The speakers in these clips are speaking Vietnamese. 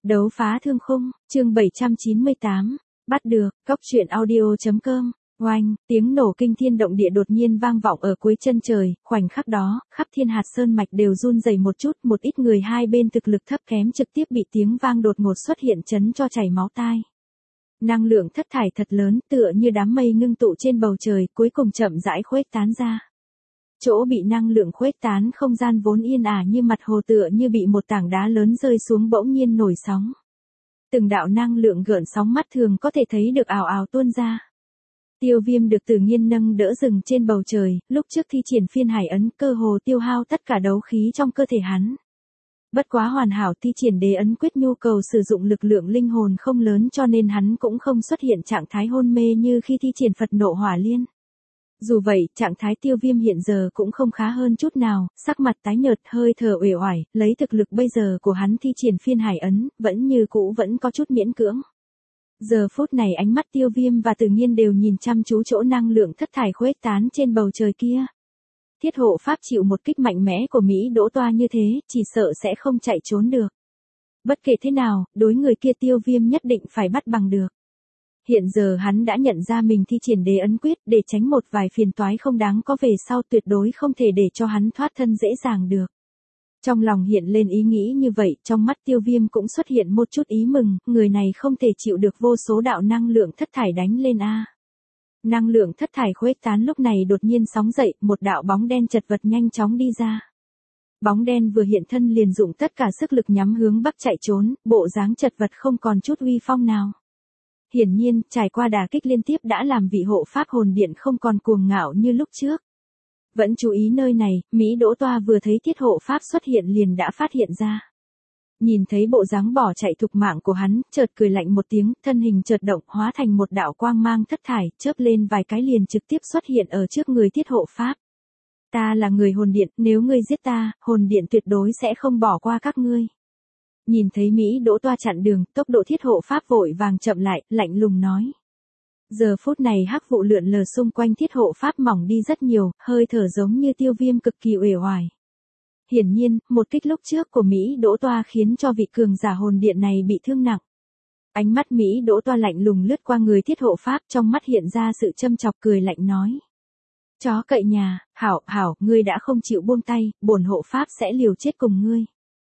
Đấu phá thương khung, chương 798. Bắt được, góc truyện audio.com. Oanh, tiếng nổ kinh thiên động địa đột nhiên vang vọng ở cuối chân trời, khoảnh khắc đó, khắp thiên hạt sơn mạch đều run rẩy một chút, một ít người hai bên thực lực thấp kém trực tiếp bị tiếng vang đột ngột xuất hiện chấn cho chảy máu tai. Năng lượng thất thải thật lớn, tựa như đám mây ngưng tụ trên bầu trời, cuối cùng chậm rãi khuếch tán ra. Chỗ bị năng lượng khuếch tán không gian vốn yên ả như mặt hồ tựa như bị một tảng đá lớn rơi xuống bỗng nhiên nổi sóng. Từng đạo năng lượng gợn sóng mắt thường có thể thấy được ào ào tuôn ra. Tiêu Viêm được Tử Nghiên nâng đỡ dừng trên bầu trời, lúc trước thi triển phiên hải ấn cơ hồ tiêu hao tất cả đấu khí trong cơ thể hắn. Bất quá hoàn hảo thi triển đế ấn quyết nhu cầu sử dụng lực lượng linh hồn không lớn cho nên hắn cũng không xuất hiện trạng thái hôn mê như khi thi triển Phật nộ hỏa liên. Dù vậy, trạng thái Tiêu Viêm hiện giờ cũng không khá hơn chút nào, sắc mặt tái nhợt hơi thở uể oải, lấy thực lực bây giờ của hắn thi triển phiên hải ấn, vẫn như cũ vẫn có chút miễn cưỡng. Giờ phút này ánh mắt Tiêu Viêm và Tử Nghiên đều nhìn chăm chú chỗ năng lượng thất thải khuếch tán trên bầu trời kia. Thiết hộ pháp chịu một kích mạnh mẽ của Mỹ Đỗ Toa như thế, chỉ sợ sẽ không chạy trốn được. Bất kể thế nào, đối người kia Tiêu Viêm nhất định phải bắt bằng được. Hiện giờ hắn đã nhận ra mình thi triển đế ấn quyết để tránh một vài phiền toái không đáng có về sau tuyệt đối không thể để cho hắn thoát thân dễ dàng được. Trong lòng hiện lên ý nghĩ như vậy, trong mắt Tiêu Viêm cũng xuất hiện một chút ý mừng, người này không thể chịu được vô số đạo năng lượng thất thải đánh lên a. Năng lượng thất thải khuếch tán lúc này đột nhiên sóng dậy, một đạo bóng đen chật vật nhanh chóng đi ra. Bóng đen vừa hiện thân liền dụng tất cả sức lực nhắm hướng bắc chạy trốn, bộ dáng chật vật không còn chút uy phong nào. Hiển nhiên, trải qua đả kích liên tiếp đã làm vị hộ pháp hồn điện không còn cuồng ngạo như lúc trước. Vẫn chú ý nơi này, Mỹ Đỗ Toa vừa thấy thiết hộ pháp xuất hiện liền đã phát hiện ra. Nhìn thấy bộ dáng bỏ chạy thục mạng của hắn, chợt cười lạnh một tiếng, thân hình chợt động hóa thành một đạo quang mang thất thải, chớp lên vài cái liền trực tiếp xuất hiện ở trước người thiết hộ pháp. Ta là người hồn điện, nếu ngươi giết ta, hồn điện tuyệt đối sẽ không bỏ qua các ngươi. Nhìn thấy Mỹ Đỗ Toa chặn đường, tốc độ thiết hộ pháp vội vàng chậm lại, lạnh lùng nói. Giờ phút này hắc vụ lượn lờ xung quanh thiết hộ pháp mỏng đi rất nhiều, hơi thở giống như Tiêu Viêm cực kỳ uể oải. Hiển nhiên, một kích lúc trước của Mỹ Đỗ Toa khiến cho vị cường giả hồn điện này bị thương nặng. Ánh mắt Mỹ Đỗ Toa lạnh lùng lướt qua người thiết hộ pháp, trong mắt hiện ra sự châm chọc cười lạnh nói. Chó cậy nhà, hảo, ngươi đã không chịu buông tay, bổn hộ pháp sẽ liều chết cùng ngươi.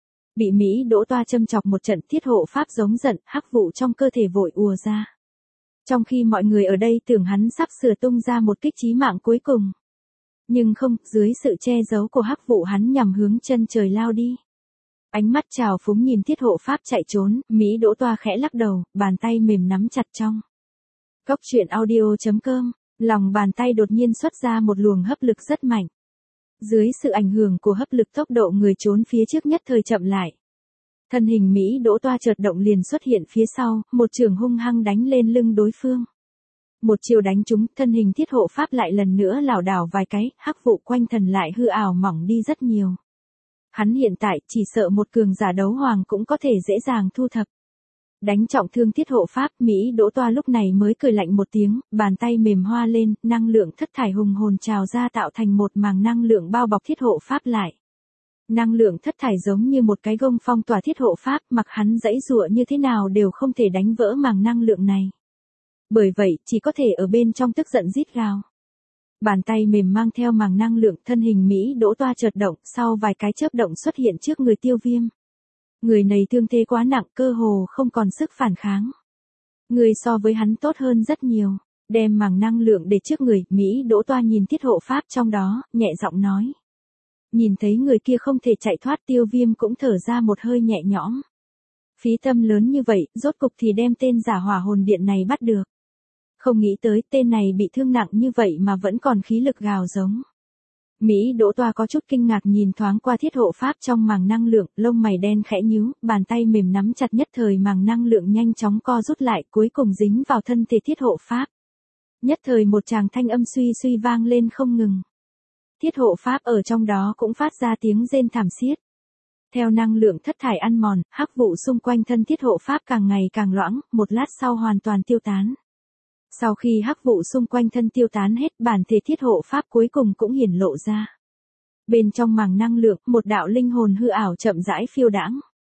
Bị Mỹ Đỗ Toa châm chọc một trận, thiết hộ pháp giống giận, hắc vụ trong cơ thể vội ùa ra. Trong khi mọi người ở đây tưởng hắn sắp sửa tung ra một kích chí mạng cuối cùng. Nhưng không, dưới sự che giấu của hắc vụ hắn nhằm hướng chân trời lao đi. Ánh mắt trào phúng nhìn thiết hộ pháp chạy trốn, Mỹ Đỗ Toa khẽ lắc đầu, bàn tay mềm nắm chặt trong. Góc truyện audio.com, lòng bàn tay đột nhiên xuất ra một luồng hấp lực rất mạnh. Dưới sự ảnh hưởng của hấp lực tốc độ người trốn phía trước nhất thời chậm lại. Thân hình Mỹ Đỗ Toa chợt động liền xuất hiện phía sau, một trường hung hăng đánh lên lưng đối phương. Một chiều đánh trúng, thân hình thiết hộ pháp lại lần nữa lảo đảo vài cái, hắc vụ quanh thân lại hư ảo mỏng đi rất nhiều. Hắn hiện tại chỉ sợ một cường giả đấu hoàng cũng có thể dễ dàng thu thập. Đánh trọng thương thiết hộ pháp, Mỹ Đỗ Toa lúc này mới cười lạnh một tiếng, bàn tay mềm hoa lên, năng lượng thất thải hùng hồn trào ra tạo thành một màng năng lượng bao bọc thiết hộ pháp lại. Năng lượng thất thải giống như một cái gông phong tỏa thiết hộ pháp, mặc hắn giãy giụa như thế nào đều không thể đánh vỡ màng năng lượng này. Bởi vậy, chỉ có thể ở bên trong tức giận rít gào. Bàn tay mềm mang theo màng năng lượng, thân hình Mỹ Đỗ Toa chợt động, sau vài cái chớp động xuất hiện trước người Tiêu Viêm. Người này thương thế quá nặng, cơ hồ không còn sức phản kháng. Người so với hắn tốt hơn rất nhiều. Đem màng năng lượng để trước người, Mỹ Đỗ Toa nhìn thiết hộ pháp trong đó, nhẹ giọng nói. Nhìn thấy người kia không thể chạy thoát, Tiêu Viêm cũng thở ra một hơi nhẹ nhõm. Phí tâm lớn như vậy, rốt cục thì đem tên giả hỏa hồn điện này bắt được. Không nghĩ tới tên này bị thương nặng như vậy mà vẫn còn khí lực gào giống. Mỹ Đỗ Toa có chút kinh ngạc nhìn thoáng qua thiết hộ pháp trong màng năng lượng, lông mày đen khẽ nhíu, bàn tay mềm nắm chặt nhất thời màng năng lượng nhanh chóng co rút lại, cuối cùng dính vào thân thể thiết hộ pháp. Nhất thời một tràng thanh âm suy suy vang lên không ngừng. Thiết hộ pháp ở trong đó cũng phát ra tiếng rên thảm xiết. Theo năng lượng thất thải ăn mòn, hắc vụ xung quanh thân thiết hộ pháp càng ngày càng loãng, một lát sau hoàn toàn tiêu tán. Sau khi hắc vụ xung quanh thân tiêu tán hết, bản thể thiết hộ pháp cuối cùng cũng hiển lộ ra. Bên trong màng năng lượng, một đạo linh hồn hư ảo chậm rãi phiêu đãng.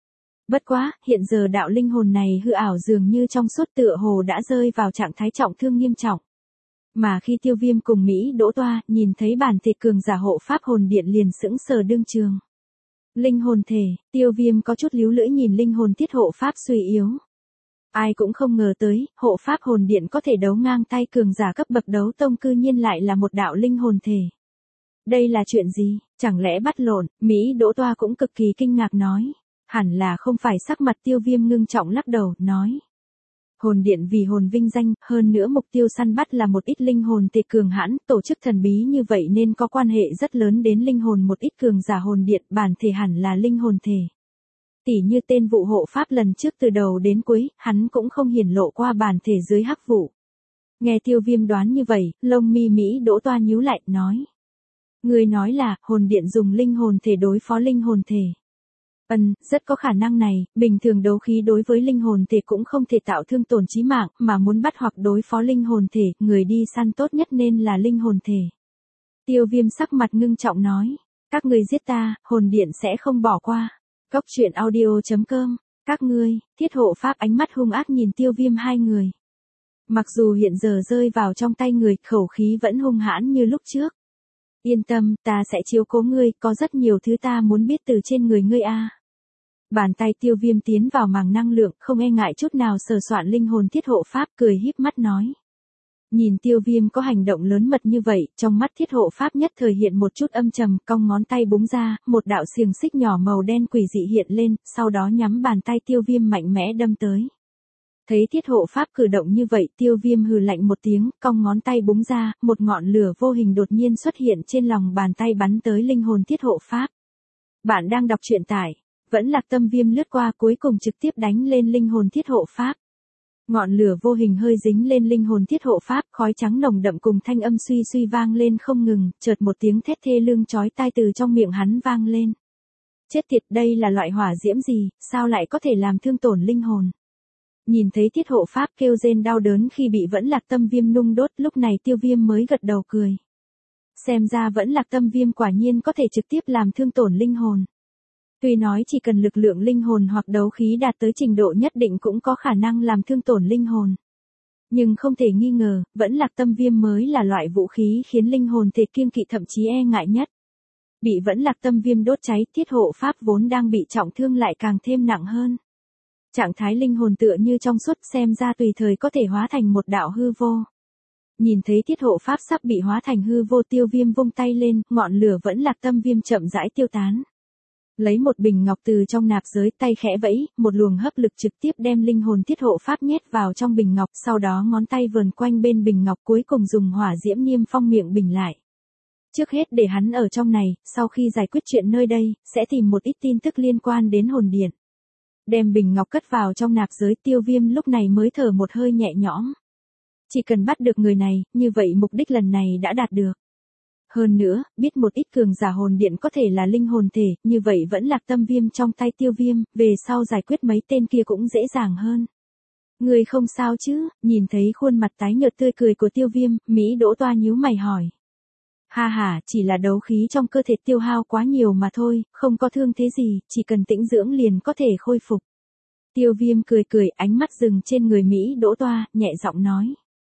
Bất quá, hiện giờ đạo linh hồn này hư ảo dường như trong suốt tựa hồ đã rơi vào trạng thái trọng thương nghiêm trọng. Mà khi Tiêu Viêm cùng Mỹ Đỗ Toa nhìn thấy bản thể cường giả hộ pháp hồn điện liền sững sờ đương trường. Linh hồn thể, Tiêu Viêm có chút líu lưỡi nhìn linh hồn thiết hộ pháp suy yếu. Ai cũng không ngờ tới, hộ pháp hồn điện có thể đấu ngang tay cường giả cấp bậc đấu tông cư nhiên lại là một đạo linh hồn thể. Đây là chuyện gì, chẳng lẽ bắt lộn, Mỹ Đỗ Toa cũng cực kỳ kinh ngạc nói. Hẳn là không phải, sắc mặt Tiêu Viêm ngưng trọng lắc đầu, nói. Hồn điện vì hồn vinh danh, hơn nữa mục tiêu săn bắt là một ít linh hồn thể cường hãn, tổ chức thần bí như vậy nên có quan hệ rất lớn đến linh hồn một ít cường giả hồn điện, bản thể hẳn là linh hồn thể. Tỉ như tên vụ hộ pháp lần trước từ đầu đến cuối, hắn cũng không hiển lộ qua bản thể dưới hắc vụ. Nghe Tiêu Viêm đoán như vậy, lông mi Mỹ Đỗ Toa nhíu lại, nói. Người nói là, hồn điện dùng linh hồn thể đối phó linh hồn thể. Rất có khả năng này, bình thường đấu khí đối với linh hồn thể cũng không thể tạo thương tổn chí mạng, mà muốn bắt hoặc đối phó linh hồn thể, người đi săn tốt nhất nên là linh hồn thể. Tiêu Viêm sắc mặt ngưng trọng nói, các người giết ta, hồn điện sẽ không bỏ qua. Cốc truyện audio.com, các ngươi, thiết hộ pháp ánh mắt hung ác nhìn Tiêu Viêm hai người. Mặc dù hiện giờ rơi vào trong tay người, khẩu khí vẫn hung hãn như lúc trước. Yên tâm, ta sẽ chiếu cố ngươi, có rất nhiều thứ ta muốn biết từ trên người ngươi a. Bàn tay Tiêu Viêm tiến vào màng năng lượng, không e ngại chút nào sờ soạn linh hồn thiết hộ pháp, cười híp mắt nói. Nhìn Tiêu Viêm có hành động lớn mật như vậy, trong mắt thiết hộ pháp nhất thời hiện một chút âm trầm, cong ngón tay búng ra, một đạo xiềng xích nhỏ màu đen quỷ dị hiện lên, sau đó nhắm bàn tay Tiêu Viêm mạnh mẽ đâm tới. Thấy thiết hộ pháp cử động như vậy, Tiêu Viêm hừ lạnh một tiếng, cong ngón tay búng ra, một ngọn lửa vô hình đột nhiên xuất hiện trên lòng bàn tay bắn tới linh hồn thiết hộ pháp. Bạn đang đọc truyện tải, vẫn Lạc Tâm Viêm lướt qua cuối cùng trực tiếp đánh lên linh hồn thiết hộ pháp. Ngọn lửa vô hình hơi dính lên linh hồn thiết hộ pháp, khói trắng nồng đậm cùng thanh âm suy suy vang lên không ngừng, chợt một tiếng thét thê lương chói tai từ trong miệng hắn vang lên. Chết tiệt, đây là loại hỏa diễm gì, sao lại có thể làm thương tổn linh hồn? Nhìn thấy thiết hộ pháp kêu rên đau đớn khi bị vẫn Lạc Tâm Viêm nung đốt, lúc này Tiêu Viêm mới gật đầu cười. Xem ra vẫn Lạc Tâm Viêm quả nhiên có thể trực tiếp làm thương tổn linh hồn. Tuy nói chỉ cần lực lượng linh hồn hoặc đấu khí đạt tới trình độ nhất định cũng có khả năng làm thương tổn linh hồn. Nhưng không thể nghi ngờ, vẫn Lạc Tâm Viêm mới là loại vũ khí khiến linh hồn thể kiêng kỵ thậm chí e ngại nhất. Bị vẫn Lạc Tâm Viêm đốt cháy, thiết hộ pháp vốn đang bị trọng thương lại càng thêm nặng hơn. Trạng thái linh hồn tựa như trong suốt, xem ra tùy thời có thể hóa thành một đạo hư vô. Nhìn thấy thiết hộ pháp sắp bị hóa thành hư vô, Tiêu Viêm vung tay lên, ngọn lửa vẫn Lạc Tâm Viêm chậm rãi tiêu tán. Lấy một bình ngọc từ trong nạp giới, tay khẽ vẫy, một luồng hấp lực trực tiếp đem linh hồn thiết hộ pháp nhét vào trong bình ngọc, sau đó ngón tay vờn quanh bên bình ngọc, cuối cùng dùng hỏa diễm niêm phong miệng bình lại. Trước hết để hắn ở trong này, sau khi giải quyết chuyện nơi đây, sẽ tìm một ít tin tức liên quan đến hồn điện. Đem bình ngọc cất vào trong nạp giới, Tiêu Viêm lúc này mới thở một hơi nhẹ nhõm. Chỉ cần bắt được người này, như vậy mục đích lần này đã đạt được. Hơn nữa, biết một ít cường giả hồn điện có thể là linh hồn thể, như vậy vẫn Lạc Tâm Viêm trong tay Tiêu Viêm, về sau giải quyết mấy tên kia cũng dễ dàng hơn. Người không sao chứ? Nhìn thấy khuôn mặt tái nhợt tươi cười của Tiêu Viêm, Mỹ Đỗ Toa nhíu mày hỏi. Ha ha, chỉ là đấu khí trong cơ thể tiêu hao quá nhiều mà thôi, không có thương thế gì, chỉ cần tĩnh dưỡng liền có thể khôi phục. Tiêu Viêm cười cười, ánh mắt dừng trên người Mỹ Đỗ Toa, nhẹ giọng nói.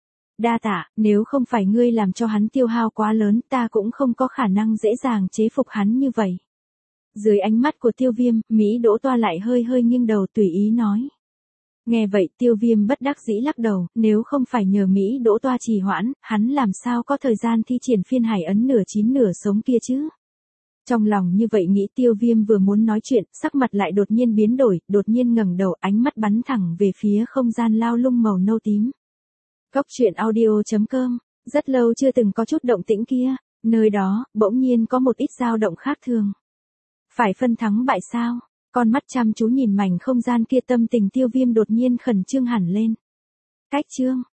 Đa tạ, nếu không phải ngươi làm cho hắn tiêu hao quá lớn, ta cũng không có khả năng dễ dàng chế phục hắn như vậy. Dưới ánh mắt của Tiêu Viêm, Mỹ Đỗ Toa lại hơi hơi nghiêng đầu tùy ý nói. Nghe vậy, Tiêu Viêm bất đắc dĩ lắc đầu, nếu không phải nhờ Mỹ Đỗ Toa trì hoãn, hắn làm sao có thời gian thi triển phiên hải ấn nửa chín nửa sống kia chứ? Trong lòng như vậy nghĩ, Tiêu Viêm vừa muốn nói chuyện, sắc mặt lại đột nhiên biến đổi, đột nhiên ngẩng đầu, ánh mắt bắn thẳng về phía không gian lao lung màu nâu tím. Cốc truyện audio.com, rất lâu chưa từng có chút động tĩnh kia, nơi đó, bỗng nhiên có một ít dao động khác thường. Phải phân thắng bại sao? Con mắt chăm chú nhìn mảnh không gian kia, tâm tình Tiêu Viêm đột nhiên khẩn trương hẳn lên. Cách chương,